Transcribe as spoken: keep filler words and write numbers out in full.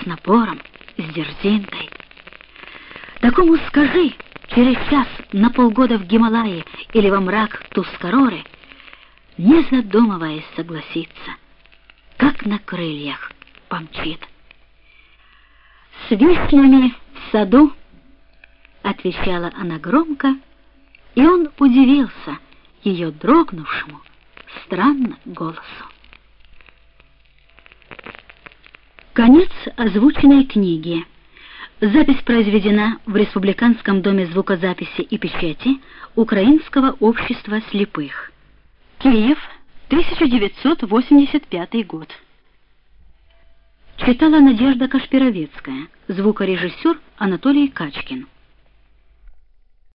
напором, с дерзинкой. Такому скажи через час на полгода в Гималае или во мрак Тускароры, не задумываясь согласиться, как на крыльях помчит. «С вишнями в саду», — отвечала она громко, и он удивился ее дрогнувшему, странно голосу. Конец озвученной книги. Запись произведена в Республиканском доме звукозаписи и печати Украинского общества слепых. Киев, тысяча девятьсот восемьдесят пятый год. Читала Надежда Кашпировецкая, звукорежиссер Анатолий Качкин.